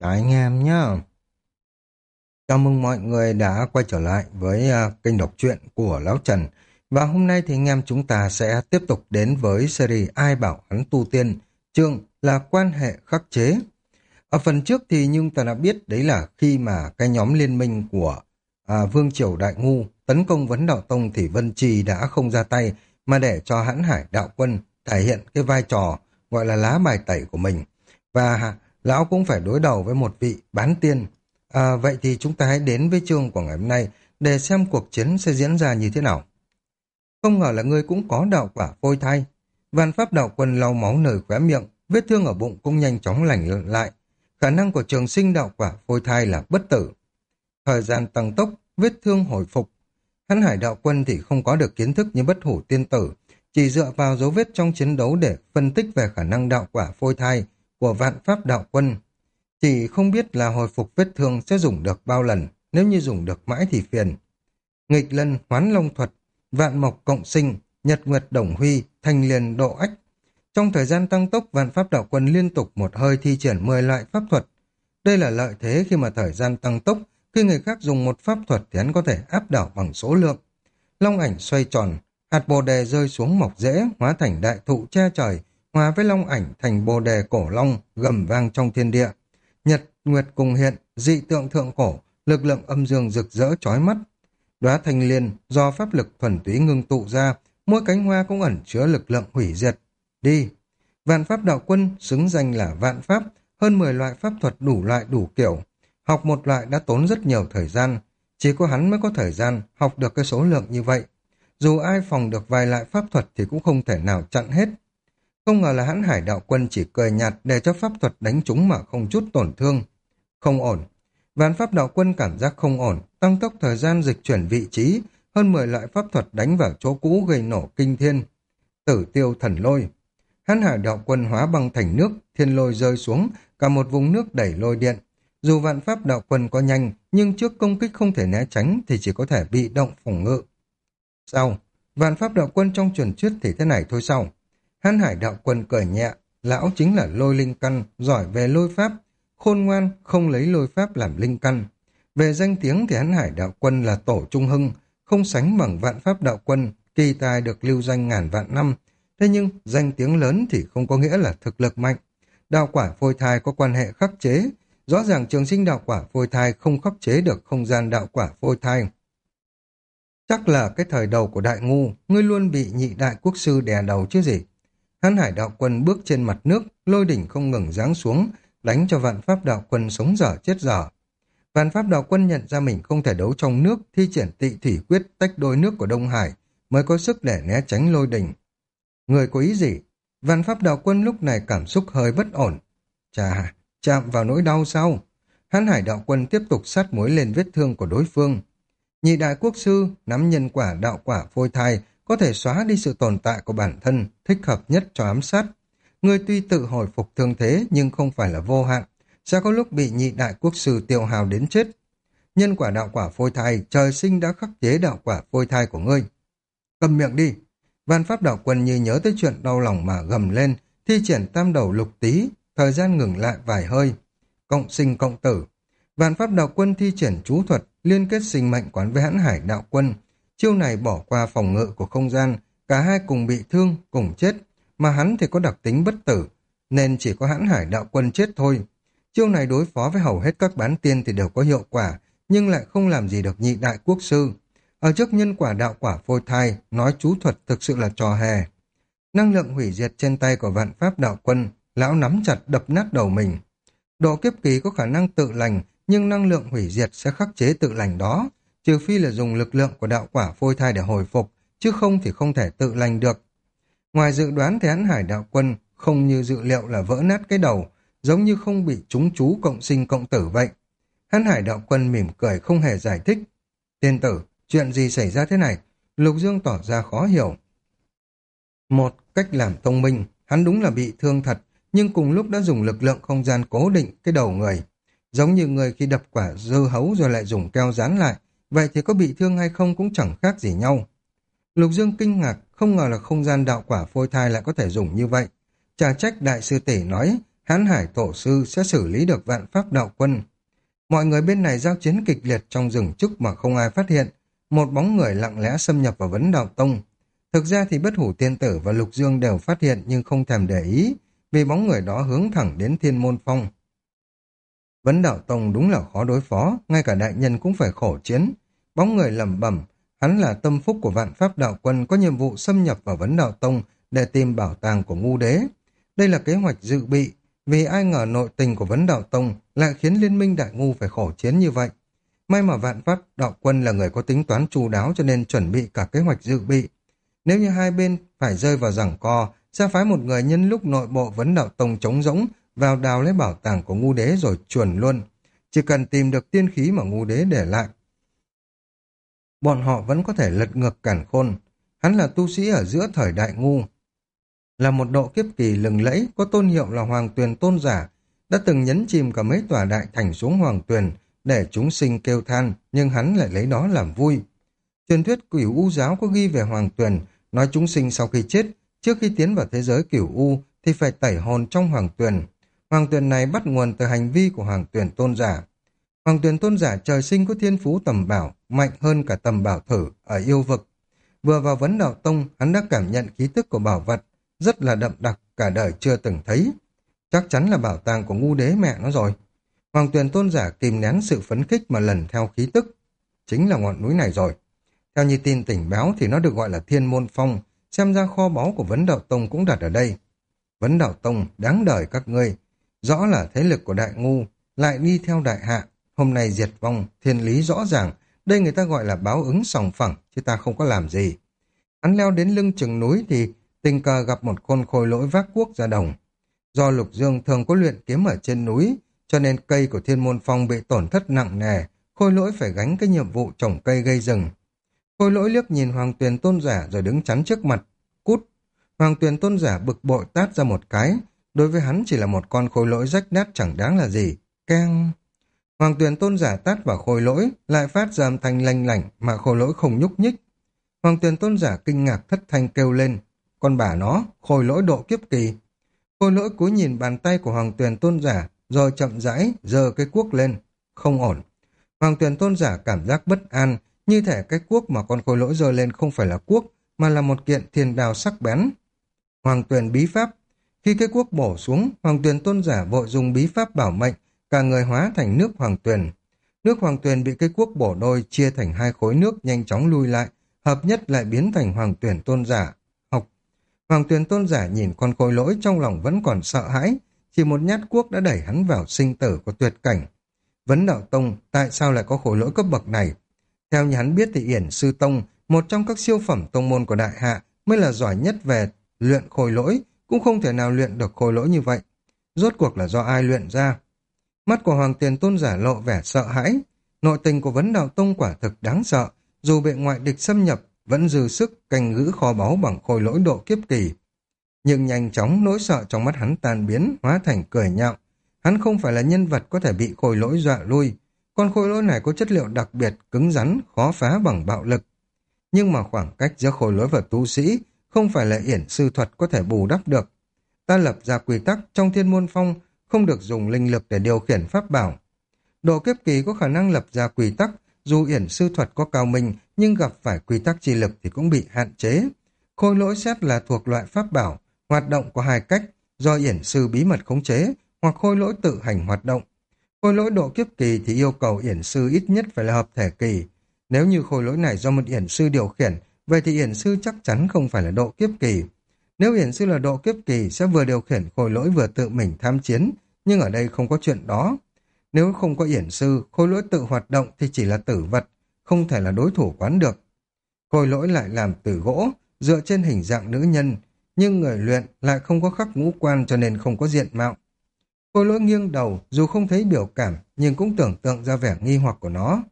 Chào anh em nhá. Chào mừng mọi người đã quay trở lại với kênh đọc truyện của Lão Trần. Và hôm nay thì anh em chúng ta sẽ tiếp tục đến với series Ai bảo hắn tu tiên, chương là quan hệ khắc chế. Ở phần trước thì nhưng ta đã biết đấy là khi mà cái nhóm liên minh của Vương Triều Đại Ngu tấn công Vấn Đạo Tông thì Vân Trì đã không ra tay mà để cho Hãn Hải Đạo Quân thể hiện cái vai trò gọi là lá bài tẩy của mình. Và lão cũng phải đối đầu với một vị bán tiên. Vậy thì chúng ta hãy đến với chương của ngày hôm nay để xem cuộc chiến sẽ diễn ra như thế nào. Không ngờ là ngươi cũng có đạo quả phôi thai. Vạn Pháp Đạo Quân lau máu nơi khóe miệng, vết thương ở bụng cũng nhanh chóng lành lại. Khả năng của trường sinh đạo quả phôi thai là bất tử. Thời gian tăng tốc, vết thương hồi phục. Hãn Hải Đạo Quân thì không có được kiến thức như Bất Hủ Tiên Tử, chỉ dựa vào dấu vết trong chiến đấu để phân tích về khả năng đạo quả phôi thai của Vạn Pháp Đạo Quân. Chỉ không biết là hồi phục vết thương sẽ dùng được bao lần, nếu như dùng được mãi thì phiền. Nghịch lân hoán long thuật, vạn mộc cộng sinh, nhật nguyệt đồng huy, thanh liền độ ách. Trong thời gian tăng tốc, Vạn Pháp Đạo Quân liên tục một hơi thi triển 10 loại pháp thuật. Đây là lợi thế khi mà thời gian tăng tốc, khi người khác dùng một pháp thuật thì hắn có thể áp đảo bằng số lượng. Long ảnh xoay tròn, hạt bồ đề rơi xuống mọc rễ, hóa thành đại thụ che trời, hòa với long ảnh thành bồ đề cổ long, gầm vang trong thiên địa. Nhật, nguyệt cùng hiện, dị tượng thượng cổ, lực lượng âm dương rực rỡ chói mắt. Đóa thanh liên do pháp lực thuần túy ngưng tụ ra, mỗi cánh hoa cũng ẩn chứa lực lượng hủy diệt. Đi! Vạn Pháp Đạo Quân xứng danh là vạn pháp, hơn 10 loại pháp thuật đủ loại đủ kiểu. Học một loại đã tốn rất nhiều thời gian, chỉ có hắn mới có thời gian học được cái số lượng như vậy. Dù ai phòng được vài loại pháp thuật thì cũng không thể nào chặn hết. Không ngờ là Hãn Hải Đạo Quân chỉ cười nhạt để cho pháp thuật đánh trúng mà không chút tổn thương. Không ổn. Vạn Pháp Đạo Quân cảm giác không ổn, tăng tốc thời gian dịch chuyển vị trí, hơn 10 loại pháp thuật đánh vào chỗ cũ gây nổ kinh thiên. Tử tiêu thần lôi. Hãn Hải Đạo Quân hóa băng thành nước, thiên lôi rơi xuống, cả một vùng nước đẩy lôi điện. Dù Vạn Pháp Đạo Quân có nhanh, nhưng trước công kích không thể né tránh thì chỉ có thể bị động phòng ngự. Sao? Vạn Pháp Đạo Quân trong truyền thuyết thì thế này thôi sao? Hãn Hải Đạo Quân cười nhẹ, lão chính là lôi linh căn, giỏi về lôi pháp, khôn ngoan, không lấy lôi pháp làm linh căn. Về danh tiếng thì Hãn Hải Đạo Quân là tổ trung hưng, không sánh bằng Vạn Pháp Đạo Quân, kỳ tài được lưu danh ngàn vạn năm. Thế nhưng danh tiếng lớn thì không có nghĩa là thực lực mạnh. Đạo quả phôi thai có quan hệ khắc chế, rõ ràng trường sinh đạo quả phôi thai không khắc chế được không gian đạo quả phôi thai. Chắc là cái thời đầu của Đại Ngu, ngươi luôn bị nhị đại quốc sư đè đầu chứ gì. Hãn Hải Đạo Quân bước trên mặt nước, lôi đỉnh không ngừng giáng xuống, đánh cho Vạn Pháp Đạo Quân sống dở chết dở. Vạn Pháp Đạo Quân nhận ra mình không thể đấu trong nước, thi triển Tị Thủy Quyết tách đôi nước của Đông Hải, mới có sức để né tránh lôi đỉnh. Người có ý gì? Vạn Pháp Đạo Quân lúc này cảm xúc hơi bất ổn. Chà, chạm vào nỗi đau sao? Hãn Hải Đạo Quân tiếp tục sát muối lên vết thương của đối phương. Nhị đại quốc sư nắm nhân quả đạo quả phôi thai, có thể xóa đi sự tồn tại của bản thân, thích hợp nhất cho ám sát. Người tuy tự hồi phục thương thế nhưng không phải là vô hạn, sẽ có lúc bị nhị đại quốc sư tiêu hào đến chết. Nhân quả đạo quả phôi thai, trời sinh đã khắc chế đạo quả phôi thai của ngươi. Cầm miệng đi! Vạn Pháp Đạo Quân như nhớ tới chuyện đau lòng mà gầm lên, thi triển tam đầu lục tý, thời gian ngừng lại vài hơi. Cộng sinh cộng tử. Vạn Pháp Đạo Quân thi triển chú thuật, liên kết sinh mệnh quán với Hãn Hải Đạo Quân. Chiêu này bỏ qua phòng ngự của không gian, cả hai cùng bị thương, cùng chết, mà hắn thì có đặc tính bất tử, nên chỉ có Hãn Hải Đạo Quân chết thôi. Chiêu này đối phó với hầu hết các bán tiên thì đều có hiệu quả, nhưng lại không làm gì được nhị đại quốc sư. Ở trước nhân quả đạo quả phôi thai, nói chú thuật thực sự là trò hề. Năng lượng hủy diệt trên tay của Vạn Pháp Đạo Quân, lão nắm chặt đập nát đầu mình. Độ kiếp kỳ có khả năng tự lành, nhưng năng lượng hủy diệt sẽ khắc chế tự lành đó, trừ phi là dùng lực lượng của đạo quả phôi thai để hồi phục, chứ không thì không thể tự lành được. Ngoài dự đoán thì Hãn Hải Đạo Quân không như dự liệu là vỡ nát cái đầu, giống như không bị trúng chú cộng sinh cộng tử vậy. Hãn Hải Đạo Quân mỉm cười không hề giải thích. Tiên tử, chuyện gì xảy ra thế này? Lục Dương tỏ ra khó hiểu. Một cách làm thông minh, hắn đúng là bị thương thật, nhưng cùng lúc đã dùng lực lượng không gian cố định cái đầu người. Giống như người khi đập quả dưa hấu rồi lại dùng keo dán lại, vậy thì có bị thương hay không cũng chẳng khác gì nhau. Lục Dương kinh ngạc, không ngờ là không gian đạo quả phôi thai lại có thể dùng như vậy. Chả trách đại sư tỷ nói, Hãn Hải Tổ Sư sẽ xử lý được Vạn Pháp Đạo Quân. Mọi người bên này giao chiến kịch liệt trong rừng trúc mà không ai phát hiện. Một bóng người lặng lẽ xâm nhập vào Vấn Đạo Tông. Thực ra thì Bất Hủ Tiên Tử và Lục Dương đều phát hiện nhưng không thèm để ý, vì bóng người đó hướng thẳng đến Thiên Môn Phong. Vấn Đạo Tông đúng là khó đối phó, ngay cả đại nhân cũng phải khổ chiến. Bóng người lẩm bẩm, hắn là tâm phúc của Vạn Pháp Đạo Quân, có nhiệm vụ xâm nhập vào Vấn Đạo Tông để tìm bảo tàng của Ngu Đế. Đây là kế hoạch dự bị, vì ai ngờ nội tình của Vấn Đạo Tông lại khiến Liên minh Đại Ngu phải khổ chiến như vậy. May mà Vạn Pháp Đạo Quân là người có tính toán chu đáo cho nên chuẩn bị cả kế hoạch dự bị. Nếu như hai bên phải rơi vào giằng co, sẽ phái một người nhân lúc nội bộ Vấn Đạo Tông trống rỗng vào đào lấy bảo tàng của Ngu Đế rồi chuồn luôn. Chỉ cần tìm được tiên khí mà Ngu Đế để lại, bọn họ vẫn có thể lật ngược càn khôn. Hắn là tu sĩ ở giữa thời Đại Ngu, là một độ kiếp kỳ lừng lẫy, có tôn hiệu là Hoàng Tuyền Tôn Giả, đã từng nhấn chìm cả mấy tòa đại thành xuống Hoàng Tuyền để chúng sinh kêu than, nhưng hắn lại lấy đó làm vui. Truyền thuyết Cửu U giáo có ghi về Hoàng Tuyền, nói chúng sinh sau khi chết, trước khi tiến vào thế giới Cửu U thì phải tẩy hồn trong Hoàng Tuyền. Hoàng Tuyền này bắt nguồn từ hành vi của Hoàng Tuyền Tôn Giả. Hoàng Tuyền Tôn Giả trời sinh có thiên phú tầm bảo, mạnh hơn cả tầm bảo thử ở yêu vực. Vừa vào Vấn Đạo Tông, hắn đã cảm nhận khí tức của bảo vật, rất là đậm đặc, cả đời chưa từng thấy. Chắc chắn là bảo tàng của Ngu Đế mẹ nó rồi. Hoàng Tuyền Tôn Giả kìm nén sự phấn khích mà lần theo khí tức. Chính là ngọn núi này rồi. Theo như tin tình báo thì nó được gọi là Thiên Môn Phong, xem ra kho báu của Vấn Đạo Tông cũng đặt ở đây. Vấn Đạo Tông, đáng đời các ngươi. Rõ là thế lực của Đại Ngu, lại đi theo Đại Hạ. Hôm nay diệt vong, thiên lý rõ ràng. Đây người ta gọi là báo ứng sòng phẳng, chứ ta không có làm gì. Hắn leo đến lưng chừng núi thì tình cờ gặp một con khôi lỗi vác cuốc ra đồng. Do Lục Dương thường có luyện kiếm ở trên núi, cho nên cây của Thiên Môn Phong bị tổn thất nặng nề, khôi lỗi phải gánh cái nhiệm vụ trồng cây gây rừng. Khôi lỗi liếc nhìn Hoàng Tuyền Tôn Giả rồi đứng chắn trước mặt. Cút! Hoàng Tuyền Tôn Giả bực bội tát ra một cái. Đối với hắn chỉ là một con khôi lỗi rách nát chẳng đáng là gì. Keng! Hoàng Tuyền Tôn Giả tát vào khôi lỗi, lại phát ra âm thanh lanh lảnh mà khôi lỗi không nhúc nhích. Hoàng Tuyền Tôn Giả kinh ngạc thất thanh kêu lên. Con bà nó, khôi lỗi độ kiếp kỳ. Khôi lỗi cúi nhìn bàn tay của Hoàng Tuyền Tôn Giả, rồi chậm rãi giơ cái cuốc lên. Không ổn. Hoàng Tuyền Tôn Giả cảm giác bất an, như thể cái cuốc mà con khôi lỗi giơ lên không phải là cuốc, mà là một kiện thiên đao sắc bén. Hoàng Tuyền bí pháp. Khi cái cuốc bổ xuống, Hoàng Tuyền Tôn Giả vội dùng bí pháp bảo mệnh, cả người hóa thành nước Hoàng Tuyền. Nước Hoàng Tuyền bị cái cuốc bổ đôi, chia thành hai khối nước nhanh chóng lui lại, hợp nhất lại biến thành Hoàng Tuyền Tôn Giả. Hoàng Tuyền Tôn Giả nhìn con khôi lỗi trong lòng vẫn còn sợ hãi, chỉ một nhát cuốc đã đẩy hắn vào sinh tử của tuyệt cảnh. Vấn Đạo Tông, tại sao lại có khôi lỗi cấp bậc này? Theo như hắn biết thì Yển Sư Tông, một trong các siêu phẩm tông môn của Đại Hạ, mới là giỏi nhất về luyện khôi lỗi, cũng không thể nào luyện được khôi lỗi như vậy. Rốt cuộc là do ai luyện ra? Mắt của Hoàng Tuyền Tôn Giả lộ vẻ sợ hãi. Nội tình của Vấn Đạo Tông quả thực đáng sợ, dù bị ngoại địch xâm nhập, vẫn dư sức canh giữ kho báu bằng khôi lỗi độ kiếp kỳ. Nhưng nhanh chóng nỗi sợ trong mắt hắn tan biến, hóa thành cười nhạo. Hắn không phải là nhân vật có thể bị khôi lỗi dọa lui. Con khôi lỗi này có chất liệu đặc biệt, cứng rắn, khó phá bằng bạo lực. Nhưng mà khoảng cách giữa khôi lỗi và tu sĩ không phải là yển sư thuật có thể bù đắp được. Ta lập ra quy tắc trong Thiên Môn Phong không được dùng linh lực để điều khiển pháp bảo. Độ kiếp kỳ có khả năng lập ra quy tắc, dù yển sư thuật có cao minh nhưng gặp phải quy tắc chi lực thì cũng bị hạn chế. Khôi lỗi xét là thuộc loại pháp bảo, hoạt động có hai cách, do yển sư bí mật khống chế hoặc khôi lỗi tự hành hoạt động. Khôi lỗi độ kiếp kỳ thì yêu cầu yển sư ít nhất phải là hợp thể kỳ. Nếu như khôi lỗi này do một yển sư điều khiển, vậy thì yển sư chắc chắn không phải là độ kiếp kỳ. Nếu yển sư là độ kiếp kỳ sẽ vừa điều khiển khôi lỗi vừa tự mình tham chiến, nhưng ở đây không có chuyện đó. Nếu không có yển sư, khôi lỗi tự hoạt động thì chỉ là tử vật, không thể là đối thủ quán được. Khôi lỗi lại làm từ gỗ, dựa trên hình dạng nữ nhân, nhưng người luyện lại không có khắc ngũ quan cho nên không có diện mạo. Khôi lỗi nghiêng đầu, dù không thấy biểu cảm, nhưng cũng tưởng tượng ra vẻ nghi hoặc của nó.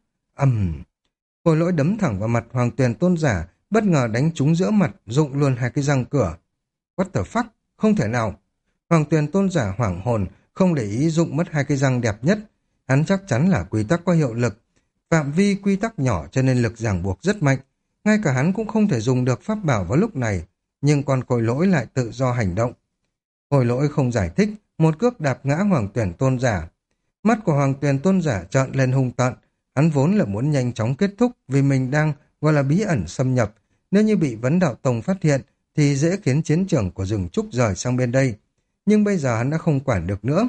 Khôi lỗi đấm thẳng vào mặt Hoàng Tuyền Tôn Giả, bất ngờ đánh trúng giữa mặt, rụng luôn hai cái răng cửa. What the fuck? Không thể nào. Hoàng Tuyền Tôn Giả hoảng hồn, không để ý rụng mất hai cái răng đẹp nhất. Hắn chắc chắn là quy tắc có hiệu lực. Phạm vi quy tắc nhỏ cho nên lực ràng buộc rất mạnh. Ngay cả hắn cũng không thể dùng được pháp bảo vào lúc này, nhưng con khôi lỗi lại tự do hành động. Khôi lỗi không giải thích, một cước đạp ngã Hoàng Tuyển Tôn Giả. Mắt của Hoàng Tuyển Tôn Giả trợn lên hung tợn, hắn vốn là muốn nhanh chóng kết thúc vì mình đang gọi là bí ẩn xâm nhập, nếu như bị Vấn Đạo Tông phát hiện thì dễ khiến chiến trường của rừng trúc rời sang bên đây. Nhưng bây giờ hắn đã không quản được nữa.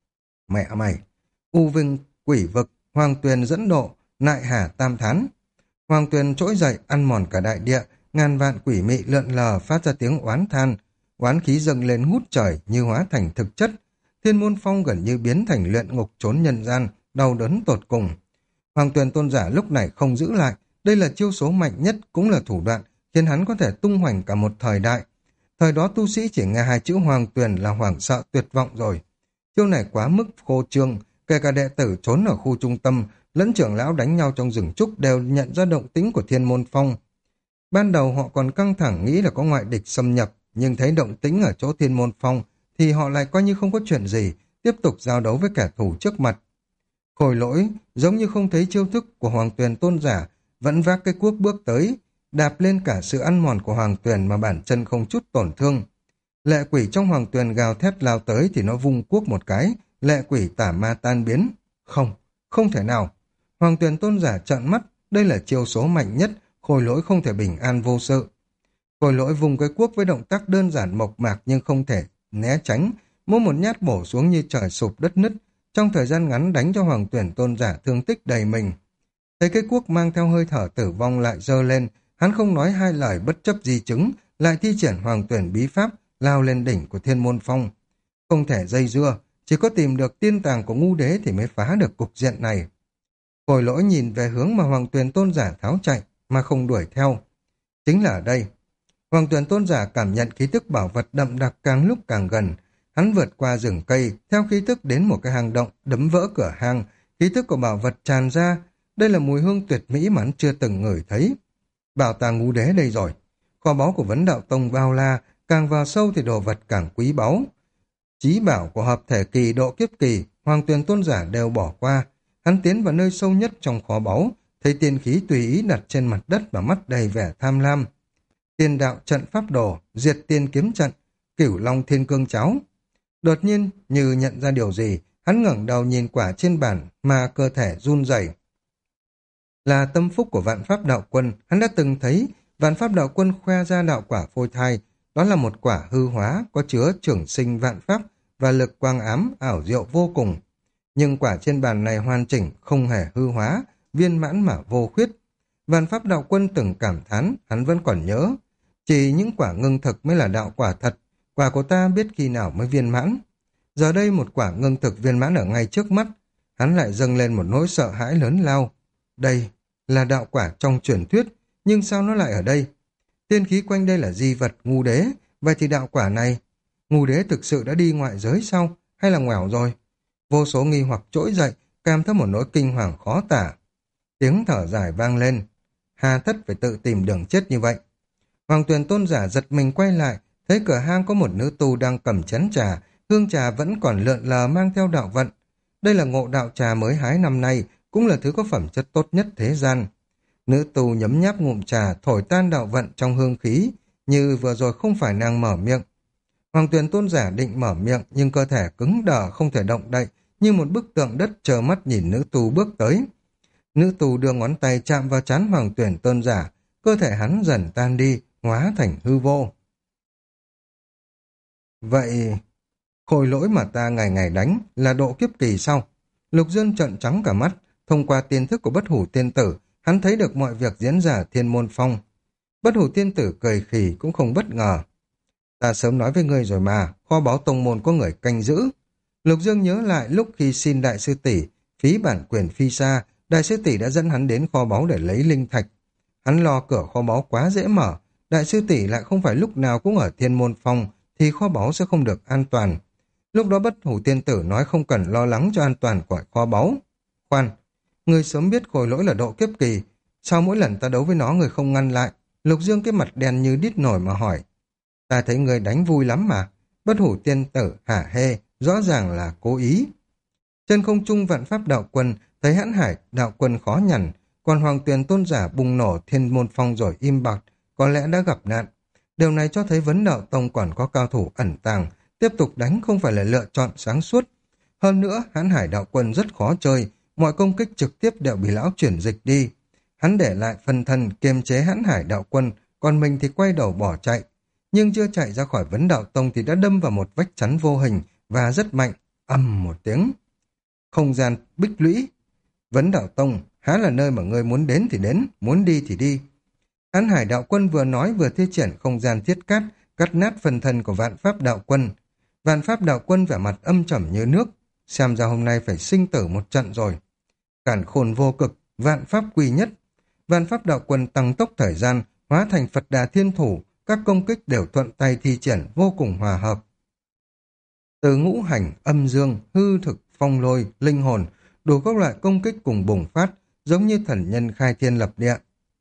Mẹ mày! U Vinh quỷ vực, Hoàng Tuyền dẫn độ, nại hà tam thán. Hoàng Tuyền trỗi dậy ăn mòn cả đại địa, ngàn vạn quỷ mị lượn lờ phát ra tiếng oán than, oán khí dâng lên ngút trời như hóa thành thực chất. Thiên Môn Phong gần như biến thành luyện ngục trốn nhân gian, đau đớn tột cùng. Hoàng Tuyền Tôn Giả lúc này không giữ lại, đây là chiêu số mạnh nhất, cũng là thủ đoạn khiến hắn có thể tung hoành cả một thời đại. Thời đó tu sĩ chỉ nghe hai chữ Hoàng Tuyền là hoảng sợ tuyệt vọng rồi. Chiêu này quá mức khô trương, kể cả đệ tử trốn ở khu trung tâm, lẫn trưởng lão đánh nhau trong rừng trúc đều nhận ra động tĩnh của Thiên Môn Phong. Ban đầu họ còn căng thẳng nghĩ là có ngoại địch xâm nhập, nhưng thấy động tĩnh ở chỗ Thiên Môn Phong thì họ lại coi như không có chuyện gì, tiếp tục giao đấu với kẻ thù trước mặt. Khôi Lỗi giống như không thấy chiêu thức của Hoàng Tuyền Tôn Giả, vẫn vác cái cuốc bước tới, đạp lên cả sự ăn mòn của Hoàng Tuyền mà bản chân không chút tổn thương. Lệ quỷ trong Hoàng Tuyền gào thét lao tới thì nó vung cuốc một cái, lệ quỷ tả ma tan biến. Không, không thể nào. Hoàng Tuyền Tôn Giả trợn mắt, đây là chiêu số mạnh nhất, Khôi Lỗi không thể bình an vô sự. Khôi Lỗi vùng cái cuốc với động tác đơn giản mộc mạc nhưng không thể né tránh, mỗi một nhát bổ xuống như trời sụp đất nứt, trong thời gian ngắn đánh cho Hoàng Tuyển Tôn Giả thương tích đầy mình. Thấy cái cuốc mang theo hơi thở tử vong lại giơ lên, hắn không nói hai lời bất chấp di chứng, lại thi triển Hoàng Tuyển bí pháp, lao lên đỉnh của Thiên Môn Phong. Không thể dây dưa, chỉ có tìm được tiên tàng của Ngũ Đế thì mới phá được cục diện này. Khôi Lỗi nhìn về hướng mà Hoàng Tuyển Tôn Giả tháo chạy, mà không đuổi theo. Chính là ở đây. Hoàng Tuyển Tôn Giả cảm nhận khí tức bảo vật đậm đặc càng lúc càng gần. Hắn vượt qua rừng cây, theo khí tức đến một cái hang động, đấm vỡ cửa hang, khí tức của bảo vật tràn ra. Đây là mùi hương tuyệt mỹ mà hắn chưa từng ngửi thấy. Bảo tàng Ngũ Đế đây rồi. Kho báu của Vấn Đạo Tông bao la, càng vào sâu thì đồ vật càng quý báu. Chí bảo của hợp thể kỳ, độ kiếp kỳ, Hoàng Tuyền Tôn Giả đều bỏ qua. Hắn tiến vào nơi sâu nhất trong kho báu, thấy tiên khí tùy ý đặt trên mặt đất và mắt đầy vẻ tham lam. Tiên đạo trận pháp đồ, diệt tiên kiếm trận, Cửu Long Thiên Cương cháo. Đột nhiên, như nhận ra điều gì, hắn ngẩng đầu nhìn quả trên bàn mà cơ thể run rẩy. Là tâm phúc của Vạn Pháp Đạo Quân, hắn đã từng thấy Vạn Pháp Đạo Quân khoe ra đạo quả phôi thai, đó là một quả hư hóa có chứa trường sinh vạn pháp và lực quang ám ảo diệu vô cùng. Nhưng quả trên bàn này hoàn chỉnh, không hề hư hóa, viên mãn mà vô khuyết. Vạn Pháp Đạo Quân từng cảm thán, hắn vẫn còn nhớ. Chỉ những quả ngưng thực mới là đạo quả thật, quả của ta biết khi nào mới viên mãn. Giờ đây một quả ngưng thực viên mãn ở ngay trước mắt, hắn lại dâng lên một nỗi sợ hãi lớn lao. Đây là đạo quả trong truyền thuyết, nhưng sao nó lại ở đây? Tiên khí quanh đây là di vật Ngũ Đế, vậy thì đạo quả này, Ngũ Đế thực sự đã đi ngoại giới sao, hay là ngoẻo rồi? Vô số nghi hoặc trỗi dậy, kèm theo một nỗi kinh hoàng khó tả. Tiếng thở dài vang lên, hà tất phải tự tìm đường chết như vậy. Hoàng Tuyền Tôn Giả giật mình quay lại, thấy cửa hang có một nữ tu đang cầm chén trà, hương trà vẫn còn lượn lờ mang theo đạo vận. Đây là ngộ đạo trà mới hái năm nay, cũng là thứ có phẩm chất tốt nhất thế gian. Nữ tu nhấm nháp ngụm trà, thổi tan đạo vận trong hương khí, như vừa rồi không phải nàng mở miệng. Hoàng Tuyền Tôn Giả định mở miệng, nhưng cơ thể cứng đờ không thể động đậy, như một bức tượng đất trơ mắt nhìn nữ tu bước tới. Nữ tu đưa ngón tay chạm vào trán Hoàng Tuyền Tôn Giả, cơ thể hắn dần tan đi, hóa thành hư vô. Vậy, Khôi Lỗi mà ta ngày ngày đánh là độ kiếp kỳ sau. Lục Dương trợn trắng cả mắt, thông qua tiên thức của Bất Hủ Tiên Tử, hắn thấy được mọi việc diễn ra ở Thiên Môn Phong. Bất Hủ Tiên Tử cười khì cũng không bất ngờ. Ta sớm nói với ngươi rồi mà, kho báu tông môn có người canh giữ. Lục Dương nhớ lại lúc khi xin đại sư tỷ phí bản quyền phi xa, đại sư tỷ đã dẫn hắn đến kho báu để lấy linh thạch. Hắn lo cửa kho báu quá dễ mở, đại sư tỷ lại không phải lúc nào cũng ở Thiên Môn Phong, thì kho báu sẽ không được an toàn. Lúc đó Bất Hủ Tiên Tử nói không cần lo lắng cho an toàn của kho báu. Khoan, ngươi sớm biết Khôi Lỗi là độ kiếp kỳ, sao mỗi lần ta đấu với nó ngươi không ngăn lại? Lục Dương cái mặt đen như đít nổi mà hỏi. Ta thấy ngươi đánh vui lắm mà. Bất Hủ Tiên Tử hả hê, rõ ràng là cố ý. Trên không trung Vạn Pháp Đạo Quân thấy Hãn Hải Đạo Quân khó nhằn, còn Hoàng Tuyền Tôn Giả bùng nổ Thiên Môn Phong rồi im bặt, có lẽ đã gặp nạn. Điều này cho thấy Vấn Đạo Tông còn có cao thủ ẩn tàng, tiếp tục đánh không phải là lựa chọn sáng suốt. Hơn nữa, Hãn Hải đạo quân rất khó chơi, mọi công kích trực tiếp đều bị lão chuyển dịch đi. Hắn để lại phân thân kiềm chế Hãn Hải đạo quân, còn mình thì quay đầu bỏ chạy. Nhưng chưa chạy ra khỏi Vấn Đạo Tông thì đã đâm vào một vách chắn vô hình và rất mạnh, ầm một tiếng. Không gian bích lũy. Vấn Đạo Tông, há là nơi mà ngươi muốn đến thì đến, muốn đi thì đi. Hãn Hải đạo quân vừa nói vừa thi triển không gian thiết cát, cắt nát phần thân của Vạn Pháp đạo quân. Vạn Pháp đạo quân vẻ mặt âm trầm như nước, xem ra hôm nay phải sinh tử một trận rồi. Cản khôn vô cực, Vạn Pháp quy nhất. Vạn Pháp đạo quân tăng tốc thời gian, hóa thành Phật Đà Thiên Thủ, các công kích đều thuận tay thi triển vô cùng hòa hợp. Từ ngũ hành, âm dương, hư thực, phong lôi, linh hồn, đủ các loại công kích cùng bùng phát, giống như thần nhân khai thiên lập địa.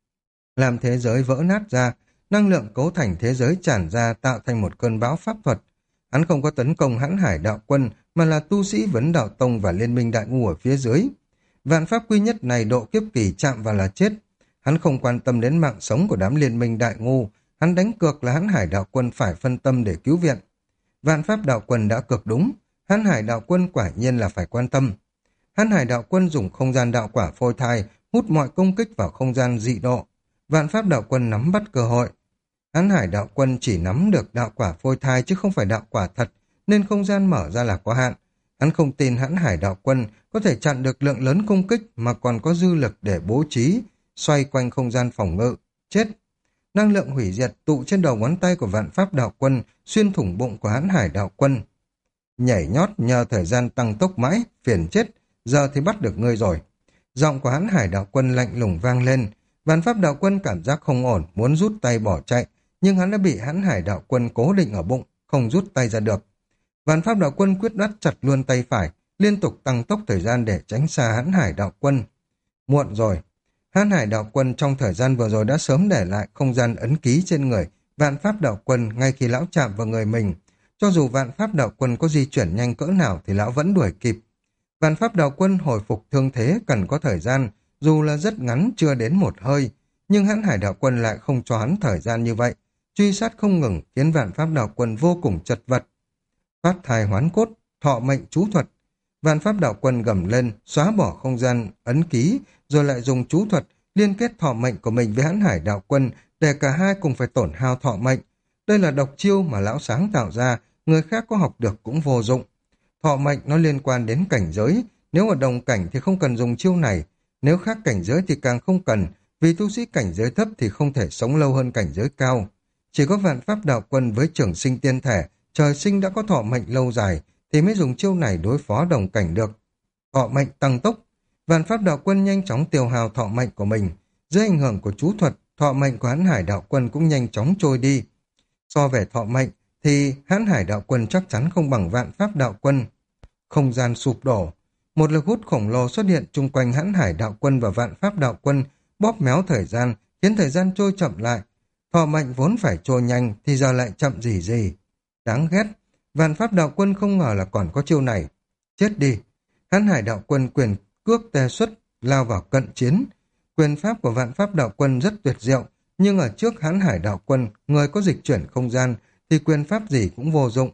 Làm thế giới vỡ nát ra, năng lượng cấu thành thế giới tràn ra tạo thành một cơn bão pháp thuật. Hắn không có tấn công Hãn Hải đạo quân, mà là tu sĩ Vấn Đạo Tông và Liên minh Đại Ngu ở phía dưới. Vạn pháp quy nhất này độ kiếp kỳ chạm vào là chết. Hắn không quan tâm đến mạng sống của đám Liên minh Đại Ngu, hắn đánh cược là Hãn Hải đạo quân phải phân tâm để cứu viện. Vạn Pháp đạo quân đã cược đúng, Hãn Hải đạo quân quả nhiên là phải quan tâm. Hãn Hải đạo quân dùng không gian đạo quả phôi thai, hút mọi công kích vào không gian dị độ. Vạn Pháp đạo quân nắm bắt cơ hội. Hãn Hải đạo quân chỉ nắm được đạo quả phôi thai chứ không phải đạo quả thật, nên không gian mở ra là có hạn. Hắn không tin Hãn Hải đạo quân có thể chặn được lượng lớn công kích mà còn có dư lực để bố trí, xoay quanh không gian phòng ngự. Chết! Năng lượng hủy diệt tụ trên đầu ngón tay của Vạn Pháp đạo quân, xuyên thủng bụng của Hãn Hải đạo quân. Nhảy nhót nhờ thời gian tăng tốc mãi, phiền chết, giờ thì bắt được ngươi rồi. Giọng của Hãn Hải đạo quân lạnh lùng vang lên. Vạn Pháp đạo quân cảm giác không ổn, muốn rút tay bỏ chạy, nhưng hắn đã bị Hãn Hải đạo quân cố định ở bụng, không rút tay ra được. Vạn Pháp đạo quân quyết đắt chặt luôn tay phải, liên tục tăng tốc thời gian để tránh xa Hãn Hải đạo quân. Muộn rồi. Hãn Hải đạo quân trong thời gian vừa rồi đã sớm để lại không gian ấn ký trên người Vạn Pháp đạo quân ngay khi lão chạm vào người mình. Cho dù Vạn Pháp đạo quân có di chuyển nhanh cỡ nào thì lão vẫn đuổi kịp. Vạn Pháp đạo quân hồi phục thương thế cần có thời gian, dù là rất ngắn chưa đến một hơi, nhưng Hãn Hải đạo quân lại không cho hắn thời gian như vậy. Truy sát không ngừng khiến Vạn Pháp đạo quân vô cùng chật vật. Phát thai hoán cốt, thọ mệnh chú thuật. Vạn Pháp đạo quân gầm lên, xóa bỏ không gian ấn ký, rồi lại dùng chú thuật liên kết thọ mệnh của mình với Hãn Hải đạo quân để cả hai cùng phải tổn hao thọ mệnh. Đây là độc chiêu mà lão sáng tạo ra, người khác có học được cũng vô dụng. Thọ mệnh nó liên quan đến cảnh giới, nếu ở đồng cảnh thì không cần dùng chiêu này, nếu khác cảnh giới thì càng không cần, vì tu sĩ cảnh giới thấp thì không thể sống lâu hơn cảnh giới cao. Chỉ có Vạn Pháp đạo quân với trường sinh tiên thể, trời sinh đã có thọ mệnh lâu dài, thì mới dùng chiêu này đối phó đồng cảnh được. Thọ mệnh tăng tốc, Vạn Pháp đạo quân nhanh chóng tiêu hao thọ mệnh của mình. Dưới ảnh hưởng của chú thuật, thọ mệnh của Hãn Hải đạo quân cũng nhanh chóng trôi đi. So về thọ mệnh, thì Hãn Hải đạo quân chắc chắn không bằng Vạn Pháp đạo quân. Không gian sụp đổ, một lực hút khổng lồ xuất hiện chung quanh Hãn Hải đạo quân và Vạn Pháp đạo quân, bóp méo thời gian, khiến thời gian trôi chậm lại. Thọ mệnh vốn phải trôi nhanh thì giờ lại chậm gì gì. Đáng ghét, Vạn Pháp đạo quân không ngờ là còn có chiêu này. Chết đi. Hãn Hải đạo quân quyền cước tê xuất, lao vào cận chiến. Quyền pháp của Vạn Pháp đạo quân rất tuyệt diệu, nhưng ở trước Hãn Hải đạo quân, người có dịch chuyển không gian, thì quyền pháp gì cũng vô dụng.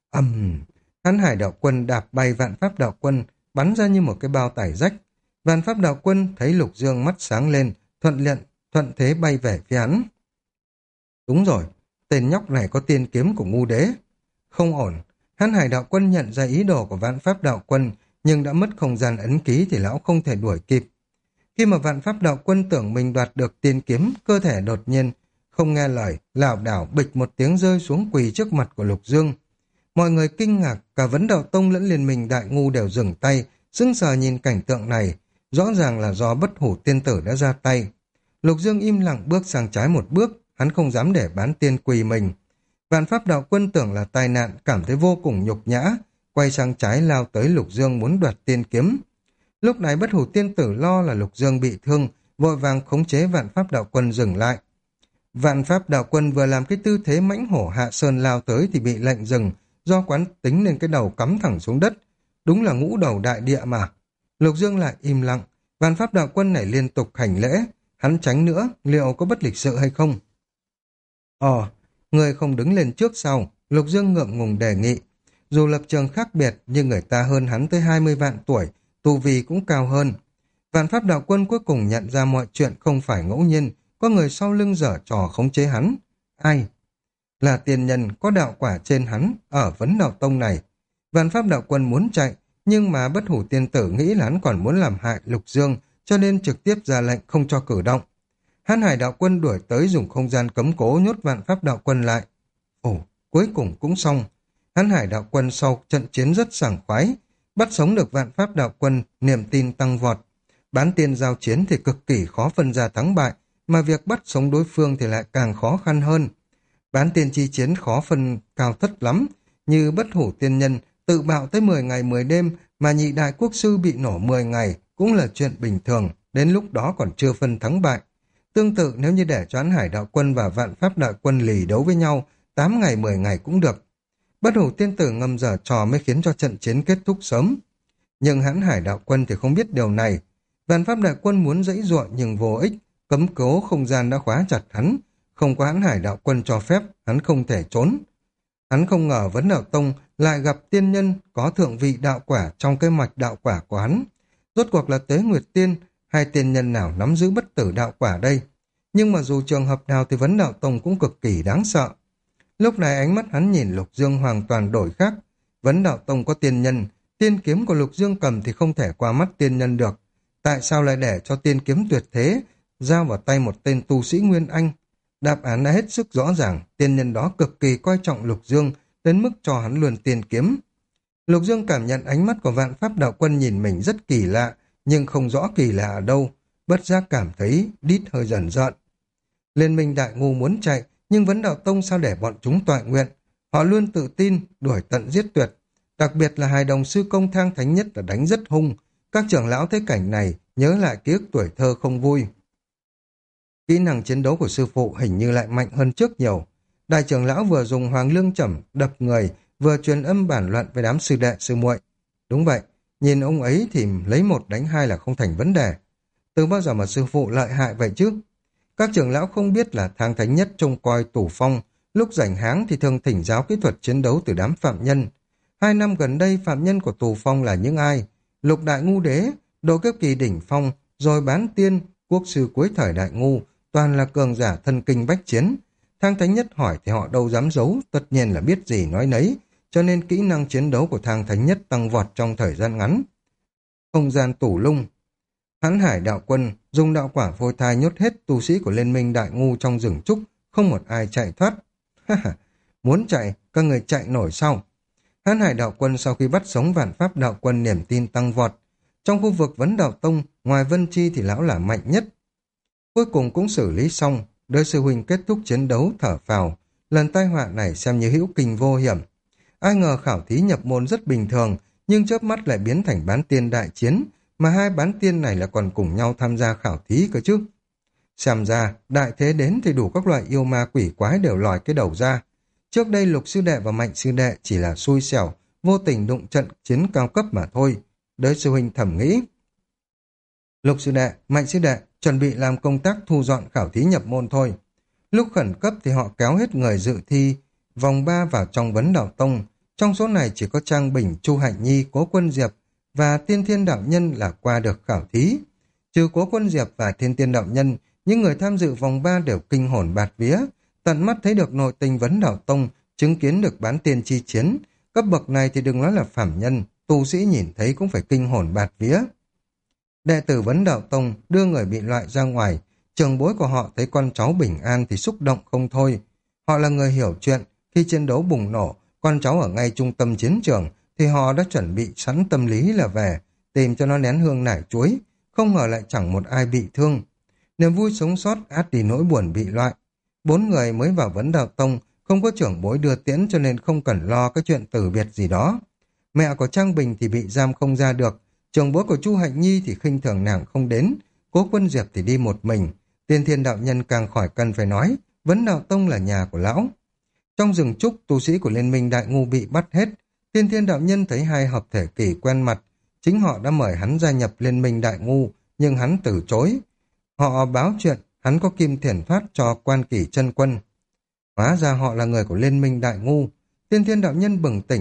Hãn Hải đạo quân đạp bay Vạn Pháp đạo quân, bắn ra như một cái bao tải rách. Vạn Pháp đạo quân thấy Lục Dương mắt sáng lên, thuận thế bay về phía hắn. Đúng rồi, tên nhóc này có tiên kiếm của ngu đế. Không ổn, Hãn Hải đạo quân nhận ra ý đồ của Vạn Pháp đạo quân, nhưng đã mất không gian ấn ký thì lão không thể đuổi kịp. Khi mà Vạn Pháp đạo quân tưởng mình đoạt được tiên kiếm, cơ thể đột nhiên không nghe lời, lảo đảo bịch một tiếng rơi xuống quỳ trước mặt của Lục Dương. Mọi người kinh ngạc, cả Vấn Đạo Tông lẫn Liên minh Đại Ngu đều dừng tay, sững sờ nhìn cảnh tượng này, rõ ràng là do Bất Hủ tiên tử đã ra tay. Lục Dương im lặng bước sang trái một bước, hắn không dám để bán tiên quỳ mình. Vạn Pháp đạo quân tưởng là tai nạn, cảm thấy vô cùng nhục nhã, quay sang trái lao tới Lục Dương muốn đoạt tiên kiếm. Lúc này Bất Hủ tiên tử lo là Lục Dương bị thương, vội vàng khống chế Vạn Pháp đạo quân dừng lại. Vạn Pháp đạo quân vừa làm cái tư thế mãnh hổ hạ sơn lao tới thì bị lệnh dừng, do quán tính nên cái đầu cắm thẳng xuống đất. Đúng là ngũ đầu đại địa mà. Lục Dương lại im lặng, Vạn Pháp đạo quân này liên tục hành lễ, hắn tránh nữa, liệu có bất lịch sự hay không? Người không đứng lên trước sau, Lục Dương ngượng ngùng đề nghị. Dù lập trường khác biệt nhưng người ta hơn hắn tới 20 vạn tuổi, tu vi cũng cao hơn. Vạn Pháp Đạo Quân cuối cùng nhận ra mọi chuyện không phải ngẫu nhiên, có người sau lưng giở trò khống chế hắn. Ai? Là tiền nhân có đạo quả trên hắn ở Vấn Đạo Tông này. Vạn Pháp Đạo Quân muốn chạy, nhưng mà Bất Hủ Tiên Tử nghĩ là hắn còn muốn làm hại Lục Dương, cho nên trực tiếp ra lệnh không cho cử động. Hán Hải Đạo Quân đuổi tới dùng không gian cấm cố nhốt Vạn Pháp Đạo Quân lại. Ồ, cuối cùng cũng xong. Hán Hải Đạo Quân sau trận chiến rất sảng khoái, bắt sống được Vạn Pháp Đạo Quân, niềm tin tăng vọt. Bán tiên giao chiến thì cực kỳ khó phân ra thắng bại, mà việc bắt sống đối phương thì lại càng khó khăn hơn. Bán tiên chi chiến khó phân cao thất lắm, như Bất Hủ Tiên Nhân tự bạo tới 10 ngày 10 đêm mà nhị đại quốc sư bị nổ 10 ngày cũng là chuyện bình thường, đến lúc đó còn chưa phân thắng bại. Tương tự nếu như để cho Hán Hải Đạo Quân và Vạn Pháp Đạo Quân lì đấu với nhau, 8 ngày 10 ngày cũng được. Bất Hủ Tiên Tử ngầm giở trò mới khiến cho trận chiến kết thúc sớm. Nhưng Hán Hải Đạo Quân thì không biết điều này. Vạn Pháp Đạo Quân muốn giãy giụa nhưng vô ích, cấm cố không gian đã khóa chặt hắn. Không có Hán Hải Đạo Quân cho phép, hắn không thể trốn. Hắn không ngờ Vấn Đạo Tông lại gặp tiên nhân có thượng vị đạo quả trong cái mạch đạo quả của hắn. Rốt cuộc là Tế Nguyệt Tiên hay tiên nhân nào nắm giữ bất tử đạo quả đây? Nhưng mà dù trường hợp nào thì Vấn Đạo Tông cũng cực kỳ đáng sợ. Lúc này ánh mắt hắn nhìn Lục Dương hoàn toàn đổi khác. Vấn Đạo Tông có tiên nhân, tiên kiếm của Lục Dương cầm thì không thể qua mắt tiên nhân được. Tại sao lại để cho tiên kiếm tuyệt thế giao vào tay một tên tu sĩ Nguyên Anh? Đáp án đã hết sức rõ ràng, tiên nhân đó cực kỳ coi trọng Lục Dương, đến mức cho hắn luôn tiên kiếm. Lục Dương cảm nhận ánh mắt của Vạn Pháp Đạo Quân nhìn mình rất kỳ lạ, nhưng không rõ kỳ lạ ở đâu, bất giác cảm thấy đít hơi dần dợn. Liên minh Đại Ngu muốn chạy, nhưng Vấn Đạo Tông sao để bọn chúng tọa nguyện? Họ luôn tự tin, đuổi tận giết tuyệt. Đặc biệt là hài đồng sư công Thang Thánh Nhất là đánh rất hung. Các trưởng lão thấy cảnh này, nhớ lại ký ức tuổi thơ không vui. Kỹ năng chiến đấu của sư phụ hình như lại mạnh hơn trước nhiều. Đại trưởng lão vừa dùng Hoàng Lương Chẩm đập người, vừa truyền âm bản luận với đám sư đệ sư muội. Đúng vậy, nhìn ông ấy thì lấy 1 đánh 2 là không thành vấn đề. Từ bao giờ mà sư phụ lợi hại vậy chứ? Các trưởng lão không biết là Thang Thánh Nhất trông coi Tù Phong, lúc rảnh háng thì thường thỉnh giáo kỹ thuật chiến đấu từ đám phạm nhân. 2 năm gần đây phạm nhân của Tù Phong là những ai? Lục Đại Ngu Đế, Độ Kiếp Kỳ đỉnh phong, rồi Bán Tiên, quốc sư cuối thời Đại Ngu, toàn là cường giả thân kinh bách chiến. Thang Thánh Nhất hỏi thì họ đâu dám giấu, tất nhiên là biết gì nói nấy, cho nên kỹ năng chiến đấu của Thang Thánh Nhất tăng vọt trong thời gian ngắn. Không gian tủ lung. Hán Hải Đạo Quân dùng đạo quả phôi thai nhốt hết tu sĩ của Liên minh Đại Ngu trong rừng trúc, không một ai chạy thoát. Muốn chạy, các người chạy nổi sau. Hán Hải Đạo Quân sau khi bắt sống Vạn Pháp Đạo Quân niềm tin tăng vọt. Trong khu vực Vấn Đạo Tông, ngoài Vân Chi thì lão là mạnh nhất. Cuối cùng cũng xử lý xong, đôi sư huynh kết thúc chiến đấu thở phào. Lần tai họa này xem như hữu kinh vô hiểm. Ai ngờ khảo thí nhập môn rất bình thường, nhưng chớp mắt lại biến thành bán tiên đại chiến, mà 2 bán tiên này là còn cùng nhau tham gia khảo thí cơ chứ. Xem ra, đại thế đến thì đủ các loại yêu ma quỷ quái đều lòi cái đầu ra. Trước đây Lục sư đệ và Mạnh sư đệ chỉ là xui xẻo, vô tình đụng trận chiến cao cấp mà thôi. Đới sư huynh thầm nghĩ. Lục sư đệ, Mạnh sư đệ, chuẩn bị làm công tác thu dọn khảo thí nhập môn thôi. Lúc khẩn cấp thì họ kéo hết người dự thi, vòng 3 vào trong Vấn Đạo Tông. Trong số này chỉ có Trang Bình, Chu Hạnh Nhi, Cố Quân Diệp và Tiên Thiên Đạo Nhân là qua được khảo thí. Trừ Cố Quân Diệp và Tiên Thiên Đạo Nhân, những người tham dự vòng 3 đều kinh hồn bạt vía, tận mắt thấy được nội tình Vấn Đạo Tông, chứng kiến được bán tiên chi chiến. Cấp bậc này thì đừng nói là phàm nhân, tu sĩ nhìn thấy cũng phải kinh hồn bạt vía. Đệ tử Vấn Đạo Tông đưa người bị loại ra ngoài, trưởng bối của họ thấy con cháu bình an thì xúc động không thôi. Họ là người hiểu chuyện, khi chiến đấu bùng nổ, con cháu ở ngay trung tâm chiến trường thì họ đã chuẩn bị sẵn tâm lý là về, tìm cho nó nén hương nải chuối, không ngờ lại chẳng một ai bị thương. Niềm vui sống sót át đi nỗi buồn bị loại. 4 người mới vào Vấn Đạo Tông, không có trưởng bối đưa tiễn cho nên không cần lo cái chuyện tử biệt gì đó. Mẹ của Trang Bình thì bị giam không ra được, trưởng bối của Chu Hạnh Nhi thì khinh thường nàng không đến, Cố Quân Diệp thì đi một mình. Tiên Thiên Đạo Nhân càng khỏi cần phải nói, Vấn Đạo Tông là nhà của lão. Trong rừng trúc, tu sĩ của Liên minh Đại Ngu bị bắt hết. Tiên Thiên Đạo Nhân thấy 2 hợp thể kỳ quen mặt, chính họ đã mời hắn gia nhập Liên minh Đại Ngu, nhưng hắn từ chối. Họ báo chuyện hắn có kim thiền thoát cho Quan Kỷ Chân Quân. Hóa ra họ là người của Liên minh Đại Ngu. Tiên Thiên Đạo Nhân bừng tỉnh,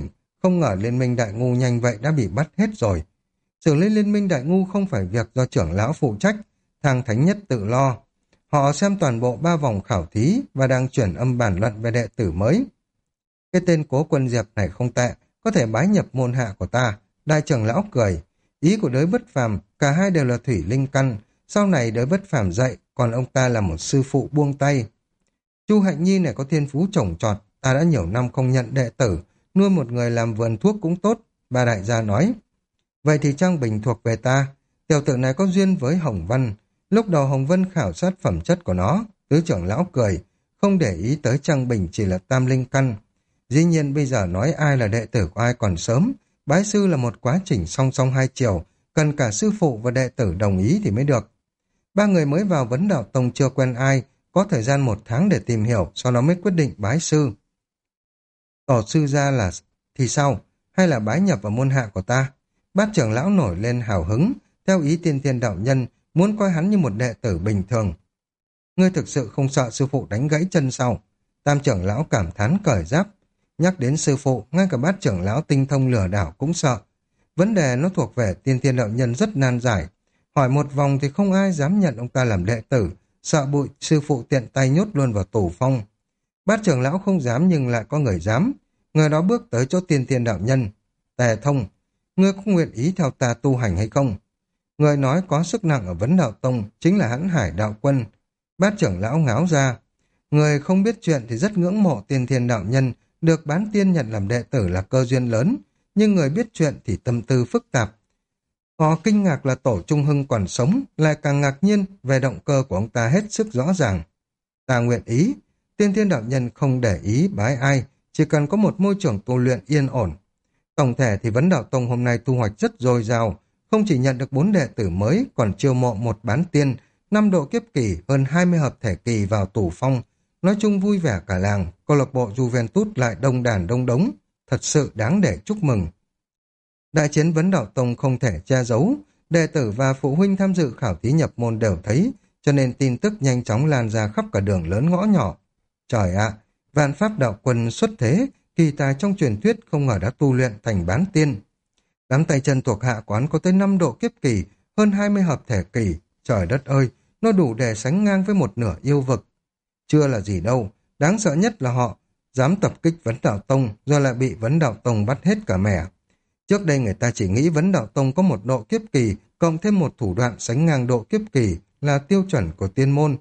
không ngờ liên minh đại ngu nhanh vậy đã bị bắt hết rồi. Xử lý liên minh đại ngu không phải việc do trưởng lão phụ trách, thang thánh nhất tự lo. Họ xem toàn bộ 3 vòng khảo thí và đang chuyển âm bàn luận về đệ tử mới. Cái tên Cố Quân Diệp này không tệ, có thể bái nhập môn hạ của ta. Đại trưởng lão cười. Ý của Đới Bất Phàm, cả hai đều là thủy linh căn. Sau này Đới Bất Phàm dạy, còn ông ta là một sư phụ buông tay. Chu Hạnh Nhi này có thiên phú trồng trọt, ta đã nhiều năm không nhận đệ tử, nuôi một người làm vườn thuốc cũng tốt. Bà đại gia nói. Vậy thì Trang Bình thuộc về ta. Tiểu tử này có duyên với Hồng Vân. Lúc đầu Hồng Vân khảo sát phẩm chất của nó, tứ trưởng lão cười, không để ý tới Trang Bình chỉ là tam linh căn. Dĩ nhiên bây giờ nói ai là đệ tử của ai còn sớm, bái sư là một quá trình song song hai chiều, cần cả sư phụ và đệ tử đồng ý thì mới được. 3 người mới vào Vấn Đạo Tông chưa quen ai, có thời gian 1 tháng để tìm hiểu, sau đó mới quyết định bái sư. Tổ sư gia là thì sao? Hay là bái nhập vào môn hạ của ta? Bát trưởng lão nổi lên hào hứng, theo ý Tiên Thiên đạo nhân, muốn coi hắn như một đệ tử bình thường. Ngươi thực sự không sợ sư phụ đánh gãy chân sao? Tam trưởng lão cảm thán cởi giáp. Nhắc đến sư phụ, ngay cả bát trưởng lão tinh thông lừa đảo cũng sợ. Vấn đề nó thuộc về Tiên Thiên đạo nhân rất nan giải. Hỏi một vòng thì không ai dám nhận ông ta làm đệ tử, sợ bụi sư phụ tiện tay nhốt luôn vào tù phong. Bát trưởng lão không dám nhưng lại có người dám. Người đó bước tới chỗ Tiên Thiên đạo nhân. Tề Thông, ngươi có nguyện ý theo ta tu hành hay không? Người nói có sức nặng ở Vấn Đạo Tông chính là Hãn Hải đạo quân. Bát trưởng lão ngáo ra. Người không biết chuyện thì rất ngưỡng mộ Tiên Thiên đạo nhân, được bán tiên nhận làm đệ tử là cơ duyên lớn, nhưng người biết chuyện thì tâm tư phức tạp. Họ kinh ngạc là Tổ Trung Hưng còn sống, lại càng ngạc nhiên về động cơ của ông ta hết sức rõ ràng. Ta nguyện ý, Tiên Thiên đạo nhân không để ý bái ai, chỉ cần có một môi trường tu luyện yên ổn. Tổng thể thì Vấn Đạo Tông hôm nay thu hoạch rất dồi dào, không chỉ nhận được 4 đệ tử mới, còn chiêu mộ 1 bán tiên, 5 độ kiếp kỳ, hơn 20 hợp thể kỳ vào tù phong. Nói chung vui vẻ cả làng, câu lạc bộ Juventus lại đông đàn đông đống, thật sự đáng để chúc mừng. Đại chiến Vấn Đạo Tông không thể che giấu, đệ tử và phụ huynh tham dự khảo thí nhập môn đều thấy, cho nên tin tức nhanh chóng lan ra khắp cả đường lớn ngõ nhỏ. Trời ạ, Vạn Pháp đạo quân xuất thế, kỳ tài trong truyền thuyết không ngờ đã tu luyện thành bán tiên. Đám tay chân thuộc hạ quán có tới 5 độ kiếp kỳ, hơn 20 hợp thể kỳ. Trời đất ơi, nó đủ để sánh ngang với một nửa yêu vực. Chưa là gì đâu, đáng sợ nhất là họ dám tập kích Vấn Đạo Tông, rồi lại bị Vấn Đạo Tông bắt hết cả mẻ. Trước đây người ta chỉ nghĩ Vấn Đạo Tông có 1 độ kiếp kỳ, cộng thêm một thủ đoạn sánh ngang độ kiếp kỳ là tiêu chuẩn của tiên môn.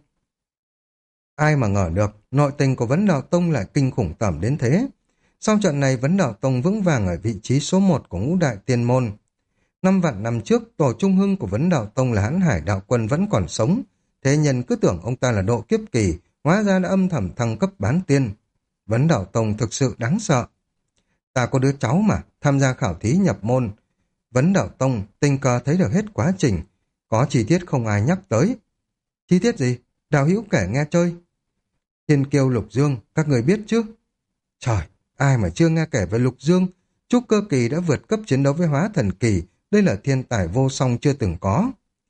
Ai mà ngờ được, nội tình của Vấn Đạo Tông lại kinh khủng tởm đến thế. Sau trận này, Vấn Đạo Tông vững vàng ở vị trí số 1 của ngũ đại tiên môn. 5 vạn năm trước, tổ trung hưng của Vấn Đạo Tông là Hãn Hải đạo quân vẫn còn sống. Thế nhân cứ tưởng ông ta là độ kiếp kỳ, hóa ra đã âm thầm thăng cấp bán tiên. Vấn Đạo Tông thực sự đáng sợ. Ta có đứa cháu mà, tham gia khảo thí nhập môn. Vấn Đạo Tông tình cờ thấy được hết quá trình. Có chi tiết không ai nhắc tới. Chi tiết gì? Đào Hữu kể nghe chơi. Thiên Kiêu Lục Dương, các người biết chứ? Trời, ai mà chưa nghe kể về Lục Dương? Trúc cơ kỳ đã vượt cấp chiến đấu với hóa thần kỳ. Đây là thiên tài vô song chưa từng có.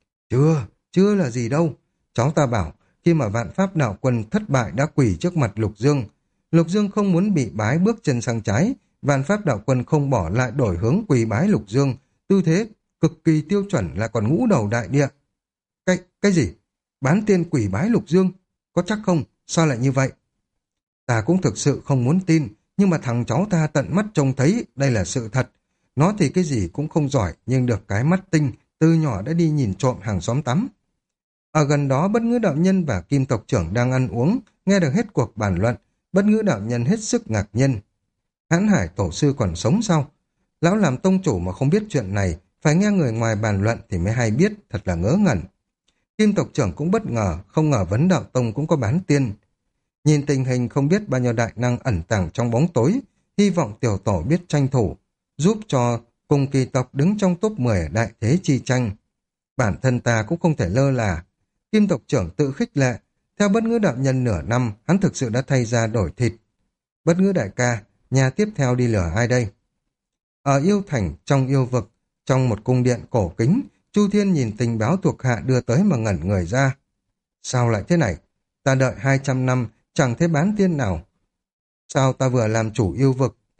Chưa là gì đâu. Cháu ta bảo, khi mà Vạn Pháp đạo quân thất bại đã quỳ trước mặt Lục Dương. Lục Dương không muốn bị bái bước chân sang trái. Vạn Pháp đạo quân không bỏ lại đổi hướng quỳ bái Lục Dương. Tư thế cực kỳ tiêu chuẩn lại còn ngũ đầu đại địa. Cái gì? Bán tiên quỳ bái Lục Dương? Có chắc không? Sao lại như vậy? Ta cũng thực sự không muốn tin, nhưng mà thằng cháu ta tận mắt trông thấy đây là sự thật. Nó thì cái gì cũng không giỏi, nhưng được cái mắt tinh, từ nhỏ đã đi nhìn trộm hàng xóm tắm. Ở gần đó, Bất Ngữ đạo nhân và Kim tộc trưởng đang ăn uống, nghe được hết cuộc bàn luận. Bất Ngữ đạo nhân hết sức ngạc nhiên. Hãn Hải tổ sư còn sống sao? Lão làm tông chủ mà không biết chuyện này, phải nghe người ngoài bàn luận thì mới hay biết, thật là ngớ ngẩn. Kim tộc trưởng cũng bất ngờ, không ngờ Vấn Đạo Tông cũng có bán tiên. Nhìn tình hình không biết bao nhiêu đại năng ẩn tàng trong bóng tối, hy vọng tiểu tổ biết tranh thủ, giúp cho cùng kỳ tộc đứng trong top 10 đại thế chi tranh. Bản thân ta cũng không thể lơ là. Kim tộc trưởng tự khích lệ, theo Bất Ngữ đạo nhân nửa năm, hắn thực sự đã thay ra đổi thịt. Bất Ngữ đại ca, nhà tiếp theo đi lừa ai đây? Ở Yêu Thành, trong yêu vực, trong một cung điện cổ kính, Chu Thiên nhìn tình báo thuộc hạ đưa tới mà ngẩn người ra. Sao lại thế này? Ta đợi 200 năm, chẳng thấy bán tiên nào. Sao ta vừa làm chủ yêu vực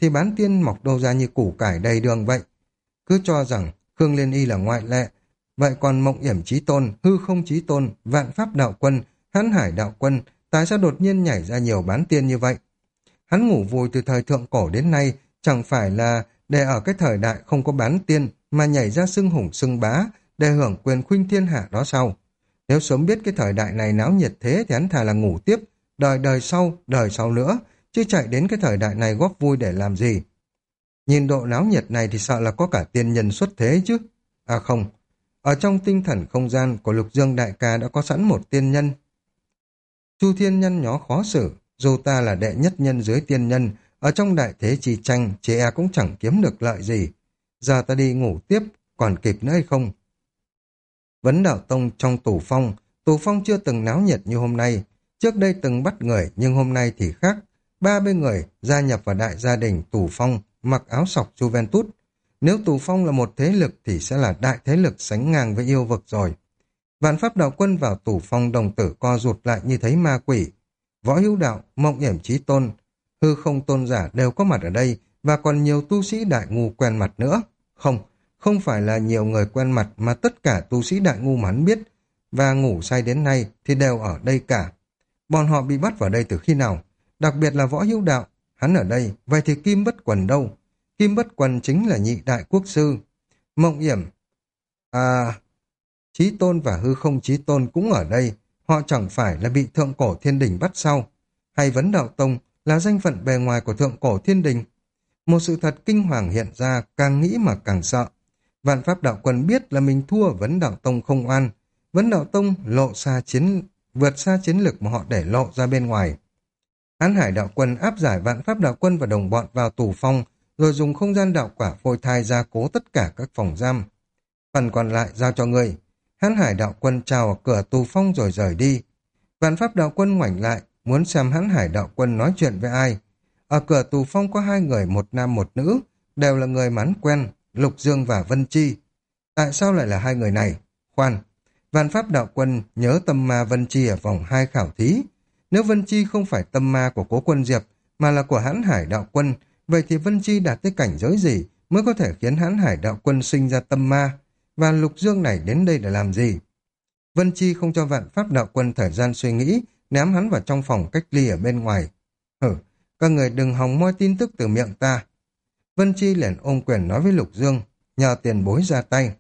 thì bán tiên mọc đâu ra như củ cải đầy đường vậy. Cứ cho rằng Khương Liên Y là ngoại lệ, vậy còn Mộng Yểm Chí Tôn, Hư Không Chí Tôn, Vạn Pháp Đạo Quân, Hãn Hải Đạo Quân, tại sao đột nhiên nhảy ra nhiều bán tiên như vậy? Hắn ngủ vùi từ thời thượng cổ đến nay, chẳng phải là để ở cái thời đại không có bán tiên mà nhảy ra xưng hùng xưng bá, để hưởng quyền khuynh thiên hạ đó sao? Nếu sớm biết cái thời đại này náo nhiệt thế thì hắn thà là ngủ tiếp, đời sau nữa, chứ chạy đến cái thời đại này góp vui để làm gì? Nhìn độ náo nhiệt này thì sợ là có cả tiên nhân xuất thế chứ. À không, ở trong tinh thần không gian của Lục Dương đại ca đã có sẵn một tiên nhân. Chu Thiên nhăn nhó khó xử, dù ta là đệ nhất nhân dưới tiên nhân, ở trong đại thế chi tranh, chị e cũng chẳng kiếm được lợi gì. Giờ ta đi ngủ tiếp, còn kịp nữa hay không? Vấn Đạo Tông trong tù phong chưa từng náo nhiệt như hôm nay. Trước đây từng bắt người, nhưng hôm nay thì khác. 30 người gia nhập vào đại gia đình tù phong, mặc áo sọc Juventus. Nếu tù phong là một thế lực thì sẽ là đại thế lực sánh ngang với yêu vực rồi. Vạn Pháp Đạo Quân vào tù phong đồng tử co rụt lại như thấy ma quỷ. Võ Hữu Đạo, Mộng Yểm Chí Tôn, Hư Không Tôn giả đều có mặt ở đây và còn nhiều tu sĩ đại ngu quen mặt nữa. Không phải là nhiều người quen mặt mà tất cả tu sĩ đại ngu mà hắn biết và ngủ say đến nay thì đều ở đây cả. Bọn họ bị bắt vào đây từ khi nào? Đặc biệt là Võ Hữu Đạo, hắn ở đây, vậy thì Kim Bất Quần đâu? Kim Bất Quần chính là nhị đại quốc sư. Mộng Yểm, Chí Tôn và Hư Không Chí Tôn cũng ở đây, họ chẳng phải là bị Thượng Cổ Thiên Đình bắt sau? Hay Vấn Đạo Tông là danh phận bề ngoài của Thượng Cổ Thiên Đình? Một sự thật kinh hoàng hiện ra, càng nghĩ mà càng sợ. Vạn Pháp Đạo Quân biết là mình thua Vấn Đạo Tông không oan. Vấn Đạo Tông vượt xa chiến lược mà họ để lộ ra bên ngoài. Hán Hải Đạo Quân áp giải Vạn Pháp Đạo Quân và đồng bọn vào tù phong, rồi dùng không gian đạo quả phôi thai gia cố tất cả các phòng giam. Phần còn lại giao cho người. Hán Hải Đạo Quân chào ở cửa tù phong rồi rời đi. Vạn Pháp Đạo Quân ngoảnh lại, muốn xem Hán Hải Đạo Quân nói chuyện với ai. Ở cửa tù phong có 2 người, một nam một nữ, đều là người mà hắn quen, Lục Dương và Vân Chi. Tại sao lại là 2 người này? Khoan, Vạn Pháp Đạo Quân nhớ tâm ma Vân Chi ở vòng 2 khảo thí. Nếu Vân Chi không phải tâm ma của Cố Quân Diệp, mà là của Hán Hải Đạo Quân, vậy thì Vân Chi đạt tới cảnh giới gì mới có thể khiến Hán Hải Đạo Quân sinh ra tâm ma? Và Lục Dương này đến đây để làm gì? Vân Chi không cho Vạn Pháp Đạo Quân thời gian suy nghĩ, ném hắn vào trong phòng cách ly ở bên ngoài. Các người đừng hòng moi tin tức từ miệng ta. Vân Chi liền ôm quyền nói với Lục Dương, nhờ tiền bối ra tay.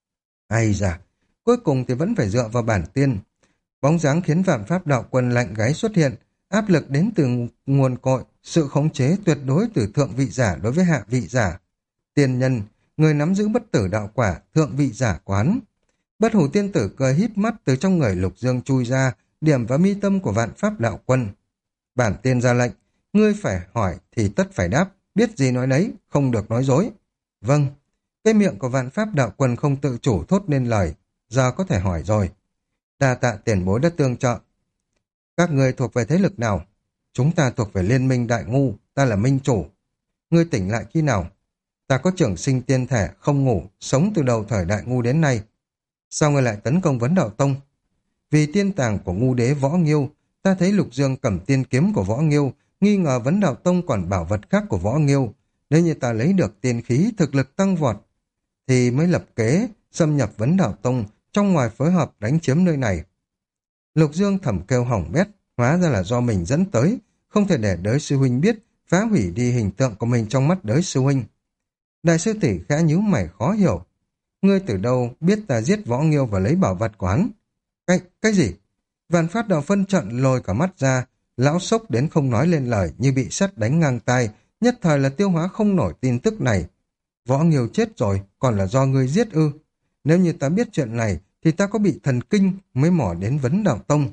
Ai da, cuối cùng thì vẫn phải dựa vào bản tiên. Bóng dáng khiến Vạn Pháp Đạo Quân lạnh gáy xuất hiện, áp lực đến từ nguồn cội, sự khống chế tuyệt đối từ thượng vị giả đối với hạ vị giả. Tiên nhân, người nắm giữ bất tử đạo quả, thượng vị giả quán. Bất hủ tiên tử cười híp mắt từ trong người Lục Dương chui ra, điểm vào mi tâm của Vạn Pháp Đạo Quân. Bản tiên ra lệnh, ngươi phải hỏi thì tất phải đáp, biết gì nói đấy, không được nói dối. Vâng, cái miệng của Vạn Pháp Đạo Quân không tự chủ thốt nên lời, giờ có thể hỏi rồi. Đa tạ tiền bối đã tương trợ. Các ngươi thuộc về thế lực nào? Chúng ta thuộc về Liên minh Đại Ngu, ta là minh chủ. Ngươi tỉnh lại khi nào? Ta có trưởng sinh tiên thể, không ngủ, sống từ đầu thời Đại Ngu đến nay. Sao ngươi lại tấn công Vấn Đạo Tông? Vì tiên tàng của ngu đế Võ Nghiêu, ta thấy Lục Dương cầm tiên kiếm của Võ Nghiêu, nghi ngờ Vấn Đạo Tông còn bảo vật khác của Võ Nghiêu. Nếu như ta lấy được tiên khí, thực lực tăng vọt, thì mới lập kế, xâm nhập Vấn Đạo Tông, trong ngoài phối hợp đánh chiếm nơi này. Lục Dương thầm kêu hỏng bét, hóa ra là do mình dẫn tới, không thể để đới sư huynh biết, phá hủy đi hình tượng của mình trong mắt đới sư huynh. Đại sư tỷ khẽ nhíu mày khó hiểu. Ngươi từ đâu biết ta giết Võ Nghiêu và lấy bảo vật của hắn? Cái gì? Vạn Pháp Đạo phân trận lồi cả mắt ra, lão sốc đến không nói lên lời như bị sét đánh ngang tai, nhất thời là tiêu hóa không nổi tin tức này. Võ Nghiêu chết rồi, còn là do ngươi giết ư? Nếu như ta biết chuyện này, thì ta có bị thần kinh mới mò đến Vấn Đạo Tông.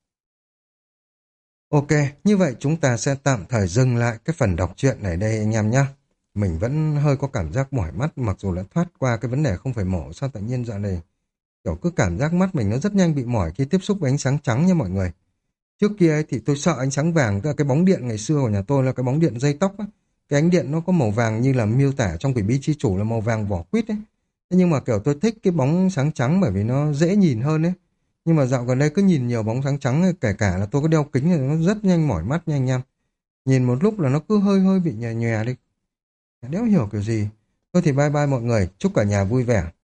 Ok, như vậy chúng ta sẽ tạm thời dừng lại cái phần đọc truyện này đây anh em nhé. Mình vẫn hơi có cảm giác mỏi mắt, mặc dù đã thoát qua cái vấn đề không phải mổ, sao tự nhiên dạo này kiểu cứ cảm giác mắt mình nó rất nhanh bị mỏi khi tiếp xúc với ánh sáng trắng nha mọi người. Trước kia ấy, thì tôi sợ ánh sáng vàng, cái bóng điện ngày xưa của nhà tôi là cái bóng điện dây tóc á. Cái ánh điện nó có màu vàng như là miêu tả trong Quỷ Bí Chi Chủ là màu vàng vỏ quýt ấy. Thế nhưng mà kiểu tôi thích cái bóng sáng trắng bởi vì nó dễ nhìn hơn ấy. Nhưng mà dạo gần đây cứ nhìn nhiều bóng sáng trắng ấy, kể cả là tôi có đeo kính thì nó rất nhanh mỏi mắt nha anh em. Nhìn một lúc là nó cứ hơi hơi bị nhòe nhòe đi, Nếu hiểu kiểu gì. Thôi thì bye bye mọi người, chúc cả nhà vui vẻ.